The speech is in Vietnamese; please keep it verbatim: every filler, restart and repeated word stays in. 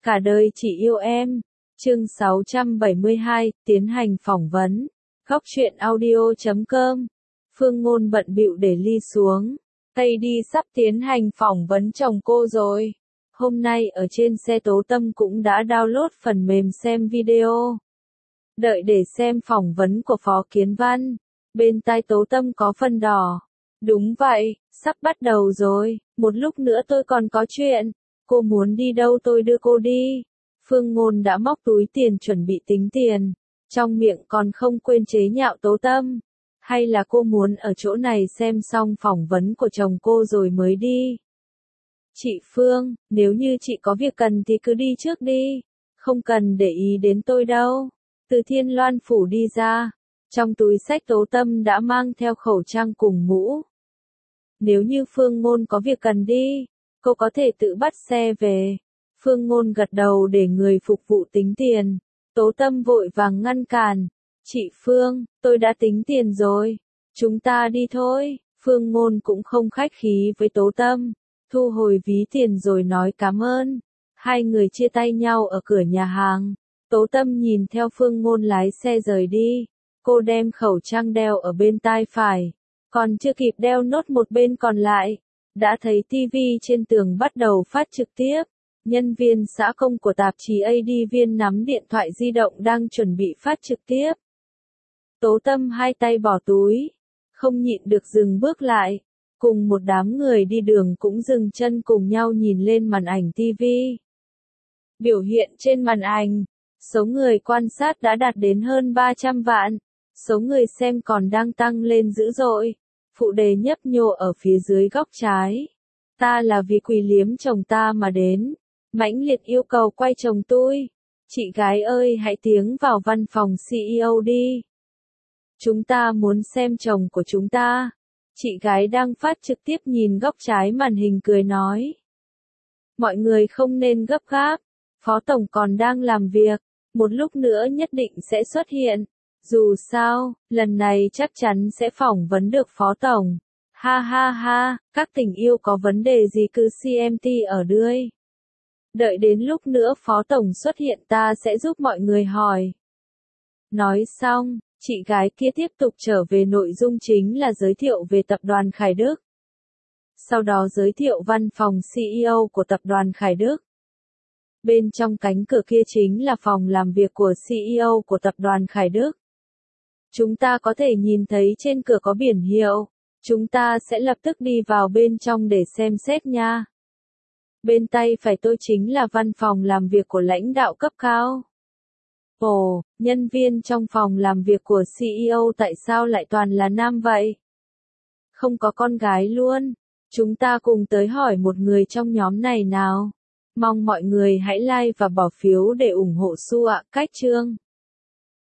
Cả đời chỉ yêu em. Chương sáu trăm bảy mươi hai, tiến hành phỏng vấn. Góc truyện audio chấm com. Phương Ngôn bận bịu để ly xuống. Tây đi sắp tiến hành phỏng vấn chồng cô rồi. Hôm nay ở trên xe Tố Tâm cũng đã download phần mềm xem video. Đợi để xem phỏng vấn của Phó Kiến Văn. Bên tai Tố Tâm có phần đỏ. Đúng vậy, sắp bắt đầu rồi, một lúc nữa tôi còn có chuyện. Cô muốn đi đâu tôi đưa cô đi. Phương Ngôn đã móc túi tiền chuẩn bị tính tiền. Trong miệng còn không quên chế nhạo Tố Tâm. Hay là cô muốn ở chỗ này xem xong phỏng vấn của chồng cô rồi mới đi? Chị Phương, nếu như chị có việc cần thì cứ đi trước đi. Không cần để ý đến tôi đâu. Từ Thiên Loan phủ đi ra. Trong túi xách Tố Tâm đã mang theo khẩu trang cùng mũ. Nếu như Phương Ngôn có việc cần đi, cô có thể tự bắt xe về. Phương Ngôn gật đầu để người phục vụ tính tiền. Tố Tâm vội vàng ngăn cản. Chị Phương, tôi đã tính tiền rồi. Chúng ta đi thôi. Phương Ngôn cũng không khách khí với Tố Tâm. Thu hồi ví tiền rồi nói cảm ơn. Hai người chia tay nhau ở cửa nhà hàng. Tố Tâm nhìn theo Phương Ngôn lái xe rời đi. Cô đem khẩu trang đeo ở bên tai phải. Còn chưa kịp đeo nốt một bên còn lại. Đã thấy tivi trên tường bắt đầu phát trực tiếp. Nhân viên xã công của tạp chí a đê viên nắm điện thoại di động đang chuẩn bị phát trực tiếp. Tố Tâm hai tay bỏ túi. Không nhịn được dừng bước lại. Cùng một đám người đi đường cũng dừng chân cùng nhau nhìn lên màn ảnh tivi. Biểu hiện trên màn ảnh. Số người quan sát đã đạt đến hơn ba trăm vạn. Số người xem còn đang tăng lên dữ dội. Phụ đề nhấp nhô ở phía dưới góc trái. Ta là vì Quỳ Liếm chồng ta mà đến. Mãnh liệt yêu cầu quay chồng tôi. Chị gái ơi hãy tiến vào văn phòng xê e ô đi. Chúng ta muốn xem chồng của chúng ta. Chị gái đang phát trực tiếp nhìn góc trái màn hình cười nói. Mọi người không nên gấp gáp. Phó Tổng còn đang làm việc. Một lúc nữa nhất định sẽ xuất hiện. Dù sao, lần này chắc chắn sẽ phỏng vấn được Phó Tổng. Ha ha ha, các tình yêu có vấn đề gì cứ xê em tê ở đươi. Đợi đến lúc nữa Phó Tổng xuất hiện ta sẽ giúp mọi người hỏi. Nói xong, chị gái kia tiếp tục trở về nội dung chính là giới thiệu về tập đoàn Khải Đức. Sau đó giới thiệu văn phòng xê e ô của tập đoàn Khải Đức. Bên trong cánh cửa kia chính là phòng làm việc của xê e ô của tập đoàn Khải Đức. Chúng ta có thể nhìn thấy trên cửa có biển hiệu. Chúng ta sẽ lập tức đi vào bên trong để xem xét nha. Bên tay phải tôi chính là văn phòng làm việc của lãnh đạo cấp cao. Ồ, nhân viên trong phòng làm việc của xê e ô tại sao lại toàn là nam vậy? Không có con gái luôn. Chúng ta cùng tới hỏi một người trong nhóm này nào. Mong mọi người hãy like và bỏ phiếu để ủng hộ Su ạ. Cách chương.